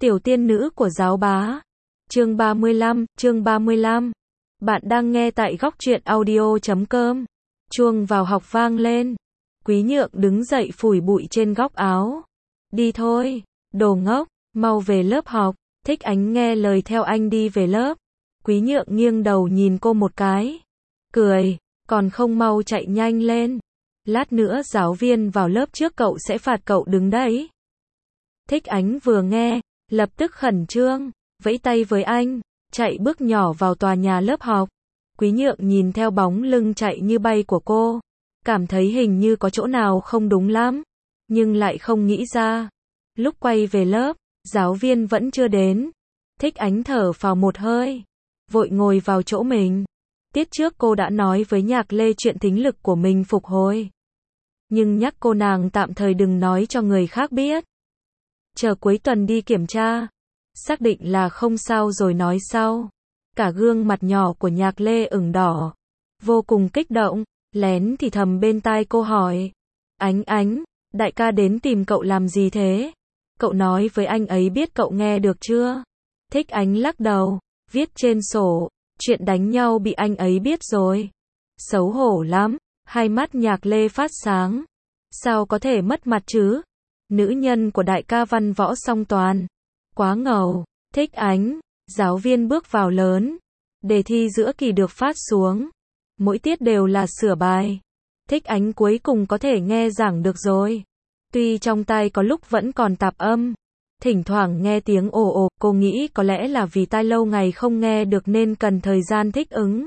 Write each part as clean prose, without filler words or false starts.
Tiểu tiên nữ của giáo bá. Chương 35. Bạn đang nghe tại góc truyện audio.com. Chuông vào học vang lên. Quý Nhượng đứng dậy phủi bụi trên góc áo. Đi thôi, đồ ngốc, mau về lớp học. Thích Ánh nghe lời theo anh đi về lớp. Quý Nhượng nghiêng đầu nhìn cô một cái. Cười, còn không mau chạy nhanh lên. Lát nữa giáo viên vào lớp trước cậu sẽ phạt cậu đứng đấy. Thích Ánh vừa nghe, lập tức khẩn trương, vẫy tay với anh, chạy bước nhỏ vào tòa nhà lớp học. Quý Nhượng nhìn theo bóng lưng chạy như bay của cô, cảm thấy hình như có chỗ nào không đúng lắm, nhưng lại không nghĩ ra. Lúc quay về lớp, giáo viên vẫn chưa đến. Thích Ánh thở phào một hơi, vội ngồi vào chỗ mình. Tiết trước cô đã nói với Nhạc Lê chuyện thính lực của mình phục hồi, nhưng nhắc cô nàng tạm thời đừng nói cho người khác biết. Chờ cuối tuần đi kiểm tra, xác định là không sao rồi nói sau. Cả gương mặt nhỏ của Nhạc Lê ửng đỏ, vô cùng kích động, lén thì thầm bên tai cô hỏi. Ánh, đại ca đến tìm cậu làm gì thế? Cậu nói với anh ấy biết cậu nghe được chưa? Thích Ánh lắc đầu, viết trên sổ, chuyện đánh nhau bị anh ấy biết rồi. Xấu hổ lắm, hai mắt Nhạc Lê phát sáng. Sao có thể mất mặt chứ? Nữ nhân của đại ca văn võ song toàn. Quá ngầu. Thích Ánh, giáo viên bước vào lớn. Đề thi giữa kỳ được phát xuống. Mỗi tiết đều là sửa bài. Thích Ánh cuối cùng có thể nghe giảng được rồi. Tuy trong tai có lúc vẫn còn tạp âm. Thỉnh thoảng nghe tiếng ồ ồ, cô nghĩ có lẽ là vì tai lâu ngày không nghe được nên cần thời gian thích ứng.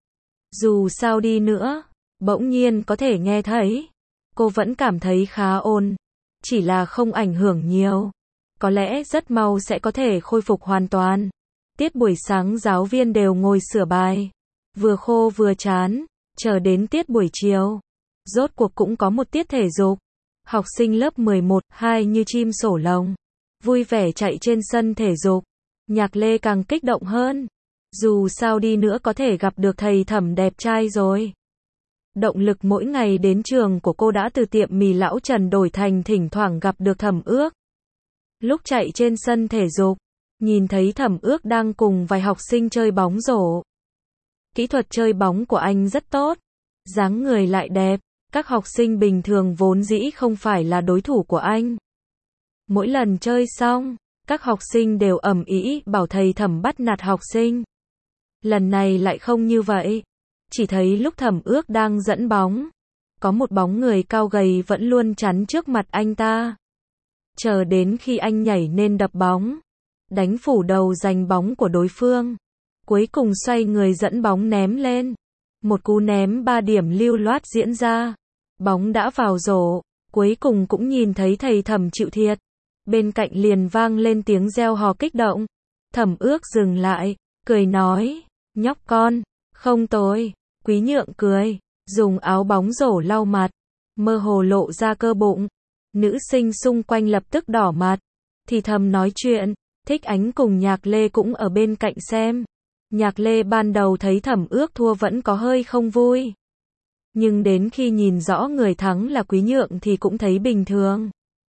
Dù sao đi nữa, bỗng nhiên có thể nghe thấy. Cô vẫn cảm thấy khá ổn. Chỉ là không ảnh hưởng nhiều. Có lẽ rất mau sẽ có thể khôi phục hoàn toàn. Tiết buổi sáng giáo viên đều ngồi sửa bài. Vừa khô vừa chán. Chờ đến tiết buổi chiều, rốt cuộc cũng có một tiết thể dục. Học sinh lớp 11, 2 như chim sổ lồng, vui vẻ chạy trên sân thể dục. Nhạc Lê càng kích động hơn. Dù sao đi nữa có thể gặp được thầy Thẩm đẹp trai rồi. Động lực mỗi ngày đến trường của cô đã từ tiệm mì lão Trần đổi thành thỉnh thoảng gặp được Thẩm Ước. Lúc chạy trên sân thể dục, nhìn thấy Thẩm Ước đang cùng vài học sinh chơi bóng rổ. Kỹ thuật chơi bóng của anh rất tốt, dáng người lại đẹp, các học sinh bình thường vốn dĩ không phải là đối thủ của anh. Mỗi lần chơi xong, các học sinh đều ầm ĩ bảo thầy Thẩm bắt nạt học sinh. Lần này lại không như vậy. Chỉ thấy lúc Thẩm Ước đang dẫn bóng, có một bóng người cao gầy vẫn luôn chắn trước mặt anh ta. Chờ đến khi anh nhảy nên đập bóng, đánh phủ đầu giành bóng của đối phương. Cuối cùng xoay người dẫn bóng ném lên. Một cú ném 3 điểm lưu loát diễn ra. Bóng đã vào rổ, cuối cùng cũng nhìn thấy thầy Thẩm chịu thiệt. Bên cạnh liền vang lên tiếng reo hò kích động. Thẩm Ước dừng lại, cười nói, nhóc con, không tồi. Quý Nhượng cười, dùng áo bóng rổ lau mặt, mơ hồ lộ ra cơ bụng. Nữ sinh xung quanh lập tức đỏ mặt, thì thầm nói chuyện. Thích Ánh cùng Nhạc Lê cũng ở bên cạnh xem. Nhạc Lê ban đầu thấy Thẩm Ước thua vẫn có hơi không vui, nhưng đến khi nhìn rõ người thắng là Quý Nhượng thì cũng thấy bình thường.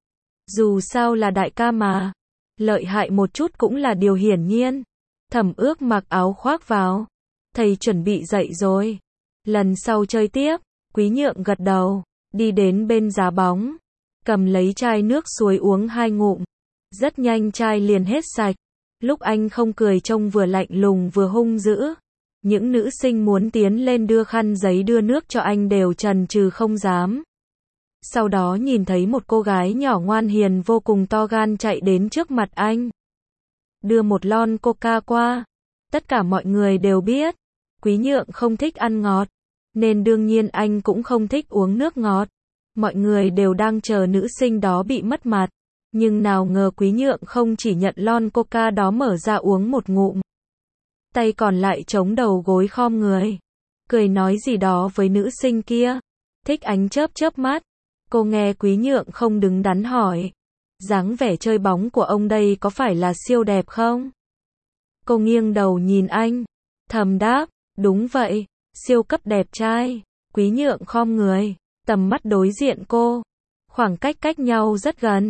Dù sao là đại ca mà, lợi hại một chút cũng là điều hiển nhiên. Thẩm Ước mặc áo khoác vào. Thầy chuẩn bị dậy rồi. Lần sau chơi tiếp. Quý Nhượng gật đầu, đi đến bên giá bóng, cầm lấy chai nước suối uống 2 ngụm. Rất nhanh chai liền hết sạch. Lúc anh không cười trông vừa lạnh lùng vừa hung dữ. Những nữ sinh muốn tiến lên đưa khăn giấy đưa nước cho anh đều chần chừ không dám. Sau đó nhìn thấy một cô gái nhỏ ngoan hiền vô cùng to gan chạy đến trước mặt anh, đưa một lon coca qua. Tất cả mọi người đều biết, Quý Nhượng không thích ăn ngọt, nên đương nhiên anh cũng không thích uống nước ngọt. Mọi người đều đang chờ nữ sinh đó bị mất mặt, nhưng nào ngờ Quý Nhượng không chỉ nhận lon coca đó mở ra uống một ngụm, tay còn lại chống đầu gối khom người, cười nói gì đó với nữ sinh kia. Thích Ánh chớp chớp mắt, cô nghe Quý Nhượng không đứng đắn hỏi, dáng vẻ chơi bóng của ông đây có phải là siêu đẹp không? Cô nghiêng đầu nhìn anh, thầm đáp, đúng vậy, siêu cấp đẹp trai. Quý Nhượng khom người, tầm mắt đối diện cô, khoảng cách cách nhau rất gần.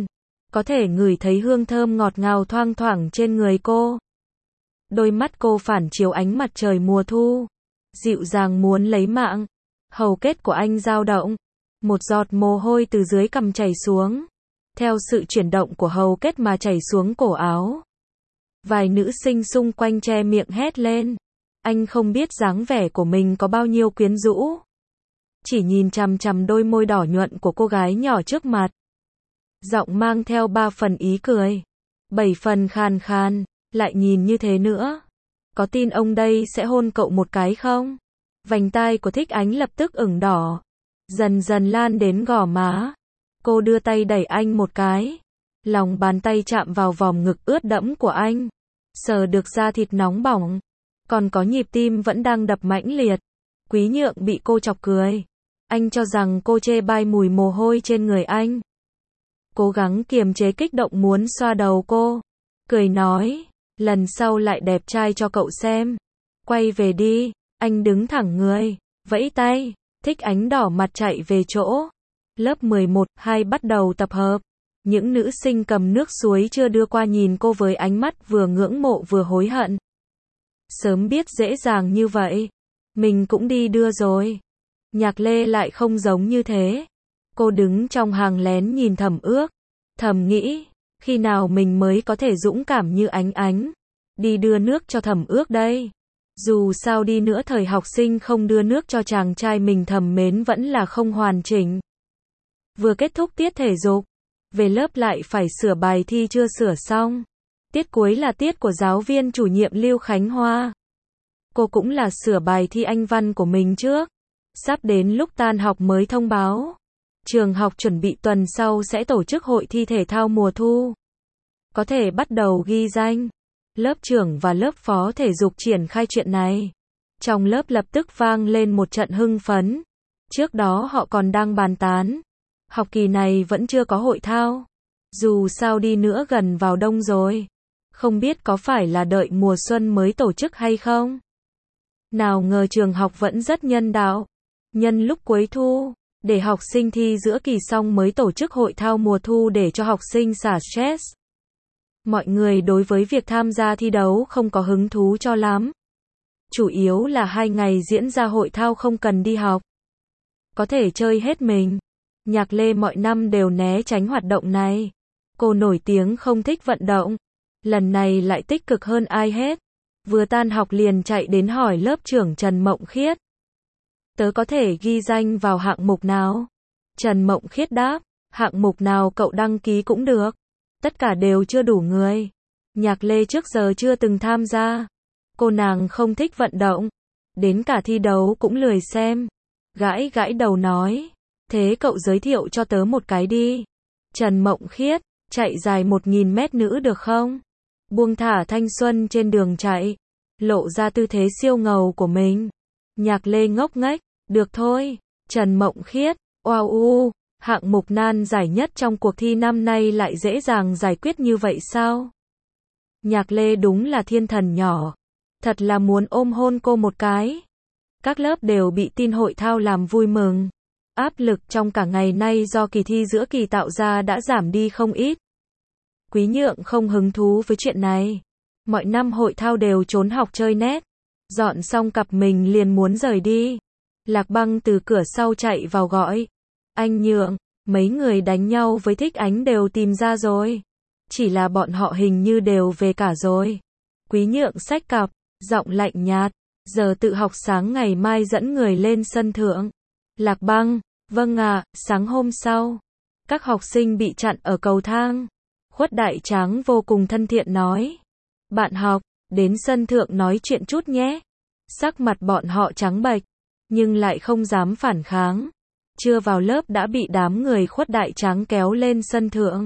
có thể ngửi thấy hương thơm ngọt ngào thoang thoảng trên người cô. Đôi mắt cô phản chiếu ánh mặt trời mùa thu, dịu dàng muốn lấy mạng. Hầu kết của anh dao động, một giọt mồ hôi từ dưới cằm chảy xuống, theo sự chuyển động của hầu kết mà chảy xuống cổ áo. Vài nữ sinh xung quanh che miệng hét lên. Anh không biết dáng vẻ của mình có bao nhiêu quyến rũ, chỉ nhìn chằm chằm đôi môi đỏ nhuận của cô gái nhỏ trước mặt. Giọng mang theo 3 phần ý cười, 7 phần khàn khàn, lại nhìn như thế nữa. Có tin ông đây sẽ hôn cậu một cái không? Vành tai của Thích Ánh lập tức ửng đỏ, dần dần lan đến gò má. Cô đưa tay đẩy anh một cái. Lòng bàn tay chạm vào vòng ngực ướt đẫm của anh, sờ được da thịt nóng bỏng, còn có nhịp tim vẫn đang đập mãnh liệt. Quý Nhượng bị cô chọc cười. Anh cho rằng cô chê bai mùi mồ hôi trên người anh. Cố gắng kiềm chế kích động muốn xoa đầu cô. Cười nói, lần sau lại đẹp trai cho cậu xem. Quay về đi. Anh đứng thẳng người, vẫy tay. Thích Ánh đỏ mặt chạy về chỗ. Lớp 11-2 bắt đầu tập hợp. Những nữ sinh cầm nước suối chưa đưa qua nhìn cô với ánh mắt vừa ngưỡng mộ vừa hối hận. Sớm biết dễ dàng như vậy, mình cũng đi đưa rồi. Nhạc Lê lại không giống như thế. Cô đứng trong hàng lén nhìn Thẩm Ước, thầm nghĩ, khi nào mình mới có thể dũng cảm như Ánh Ánh, đi đưa nước cho Thẩm Ước đây. Dù sao đi nữa thời học sinh không đưa nước cho chàng trai mình thầm mến vẫn là không hoàn chỉnh. Vừa kết thúc tiết thể dục, về lớp lại phải sửa bài thi chưa sửa xong. Tiết cuối là tiết của giáo viên chủ nhiệm Lưu Khánh Hoa. Cô cũng là sửa bài thi Anh văn của mình trước. Sắp đến lúc tan học mới thông báo. Trường học chuẩn bị tuần sau sẽ tổ chức hội thi thể thao mùa thu. Có thể bắt đầu ghi danh. Lớp trưởng và lớp phó thể dục triển khai chuyện này. Trong lớp lập tức vang lên một trận hưng phấn. Trước đó họ còn đang bàn tán. Học kỳ này vẫn chưa có hội thao. Dù sao đi nữa gần vào đông rồi. Không biết có phải là đợi mùa xuân mới tổ chức hay không? Nào ngờ trường học vẫn rất nhân đạo. Nhân lúc cuối thu, để học sinh thi giữa kỳ xong mới tổ chức hội thao mùa thu để cho học sinh xả stress. Mọi người đối với việc tham gia thi đấu không có hứng thú cho lắm. Chủ yếu là 2 ngày diễn ra hội thao không cần đi học. Có thể chơi hết mình. Nhạc Lê mọi năm đều né tránh hoạt động này. Cô nổi tiếng không thích vận động. Lần này lại tích cực hơn ai hết. Vừa tan học liền chạy đến hỏi lớp trưởng Trần Mộng Khiết. Tớ có thể ghi danh vào hạng mục nào? Trần Mộng Khiết đáp, hạng mục nào cậu đăng ký cũng được. Tất cả đều chưa đủ người. Nhạc Lê trước giờ chưa từng tham gia. Cô nàng không thích vận động. Đến cả thi đấu cũng lười xem. Gãi gãi đầu nói. Thế cậu giới thiệu cho tớ một cái đi. Trần Mộng Khiết, chạy dài 1000 mét nữ được không? Buông thả thanh xuân trên đường chạy. Lộ ra tư thế siêu ngầu của mình. Nhạc Lê ngốc nghếch, được thôi. Trần Mộng Khiết, wow, hạng mục nan giải nhất trong cuộc thi năm nay lại dễ dàng giải quyết như vậy sao? Nhạc Lê đúng là thiên thần nhỏ. Thật là muốn ôm hôn cô một cái. Các lớp đều bị tin hội thao làm vui mừng. Áp lực trong cả ngày nay do kỳ thi giữa kỳ tạo ra đã giảm đi không ít. Quý Nhượng không hứng thú với chuyện này. Mọi năm hội thao đều trốn học chơi net. Dọn xong cặp mình liền muốn rời đi. Lạc Băng từ cửa sau chạy vào gọi. Anh Nhượng, mấy người đánh nhau với Thích Ánh đều tìm ra rồi. Chỉ là bọn họ hình như đều về cả rồi. Quý Nhượng xách cặp, giọng lạnh nhạt. Giờ tự học sáng ngày mai dẫn người lên sân thượng. Lạc Băng, vâng ạ, sáng hôm sau. Các học sinh bị chặn ở cầu thang. Khuất Đại Tráng vô cùng thân thiện nói. Bạn học, đến sân thượng nói chuyện chút nhé. Sắc mặt bọn họ trắng bệch, nhưng lại không dám phản kháng. Chưa vào lớp đã bị đám người Khuất Đại Tráng kéo lên sân thượng.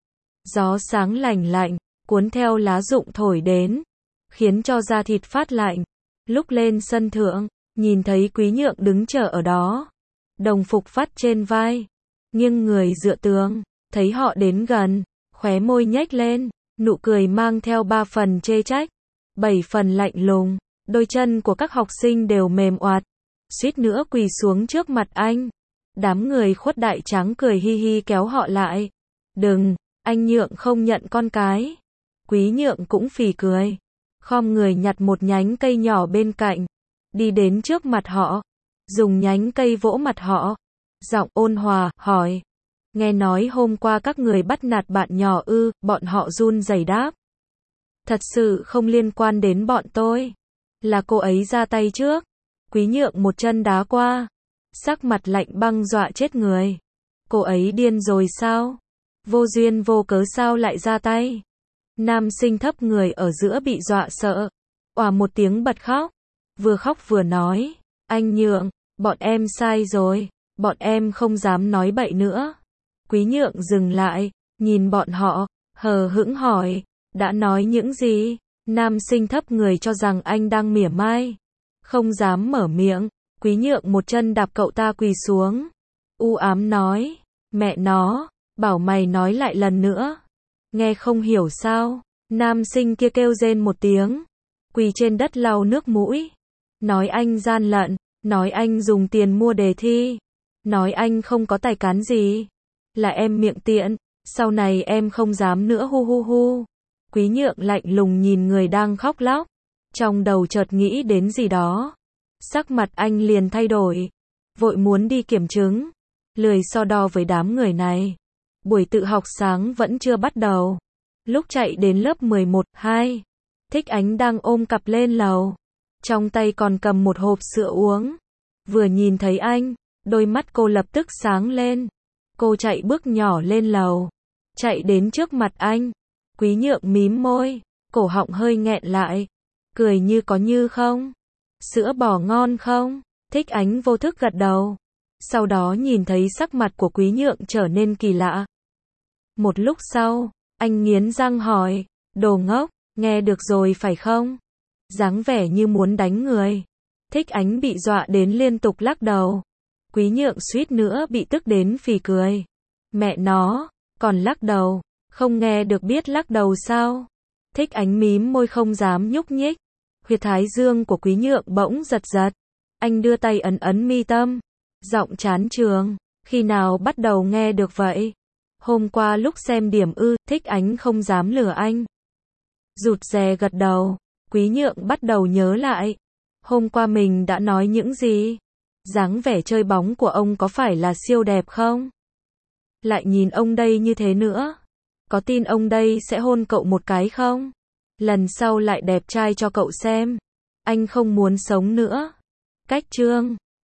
Gió sáng lành lạnh, cuốn theo lá rụng thổi đến, khiến cho da thịt phát lạnh. Lúc lên sân thượng, nhìn thấy Quý Nhượng đứng chờ ở đó. Đồng phục vắt trên vai, nghiêng người dựa tường, thấy họ đến gần, khóe môi nhếch lên, nụ cười mang theo 3 phần chê trách, 7 phần lạnh lùng. Đôi chân của các học sinh đều mềm oạt, suýt nữa quỳ xuống trước mặt anh. Đám người Khuất Đại Tráng cười hi hi kéo họ lại. Đừng, Anh Nhượng không nhận con cái. Quý Nhượng cũng phì cười. Khom người nhặt một nhánh cây nhỏ bên cạnh. Đi đến trước mặt họ. Dùng nhánh cây vỗ mặt họ. Giọng ôn hòa, hỏi. Nghe nói hôm qua các người bắt nạt bạn nhỏ ư, bọn họ run rẩy đáp. Thật sự không liên quan đến bọn tôi. Là cô ấy ra tay trước. Quý Nhượng một chân đá qua. Sắc mặt lạnh băng dọa chết người. Cô ấy điên rồi sao? Vô duyên vô cớ sao lại ra tay? Nam sinh thấp người ở giữa bị dọa sợ. Òa một tiếng bật khóc. Vừa khóc vừa nói. Anh Nhượng, bọn em sai rồi. Bọn em không dám nói bậy nữa. Quý Nhượng dừng lại, nhìn bọn họ, hờ hững hỏi. Đã nói những gì? Nam sinh thấp người cho rằng anh đang mỉa mai. Không dám mở miệng. Quý Nhượng một chân đạp cậu ta quỳ xuống. U ám nói. Mẹ nó, bảo mày nói lại lần nữa. Nghe không hiểu sao? Nam sinh kia kêu rên một tiếng. Quỳ trên đất lau nước mũi. Nói anh gian lận. Nói anh dùng tiền mua đề thi. Nói anh không có tài cán gì. Là em miệng tiện. Sau này em không dám nữa hu hu hu. Quý Nhượng lạnh lùng nhìn người đang khóc lóc. Trong đầu chợt nghĩ đến gì đó. Sắc mặt anh liền thay đổi. Vội muốn đi kiểm chứng. Lười so đo với đám người này. Buổi tự học sáng vẫn chưa bắt đầu. Lúc chạy đến lớp 11, 2. Thích Ánh đang ôm cặp lên lầu. Trong tay còn cầm một hộp sữa uống. Vừa nhìn thấy anh, đôi mắt cô lập tức sáng lên. Cô chạy bước nhỏ lên lầu. Chạy đến trước mặt anh. Quý Nhượng mím môi. Cổ họng hơi nghẹn lại. Cười như có như không. Sữa bò ngon không? Thích Ánh vô thức gật đầu. Sau đó nhìn thấy sắc mặt của Quý Nhượng trở nên kỳ lạ. Một lúc sau, anh nghiến răng hỏi. Đồ ngốc, nghe được rồi phải không? Dáng vẻ như muốn đánh người. Thích Ánh bị dọa đến liên tục lắc đầu. Quý Nhượng suýt nữa bị tức đến phì cười. Mẹ nó, còn lắc đầu. Không nghe được biết lắc đầu sao? Thích Ánh mím môi không dám nhúc nhích. Huyệt thái dương của Quý Nhượng bỗng giật giật. Anh đưa tay ấn ấn mi tâm. Giọng chán trường. Khi nào bắt đầu nghe được vậy? Hôm qua lúc xem điểm ư, Thích Ánh không dám lừa anh. Rụt rè gật đầu. Quý Nhượng bắt đầu nhớ lại. Hôm qua mình đã nói những gì? Dáng vẻ chơi bóng của ông có phải là siêu đẹp không? Lại nhìn ông đây như thế nữa. Có tin ông đây sẽ hôn cậu một cái không? Lần sau lại đẹp trai cho cậu xem. Anh không muốn sống nữa. Cách chương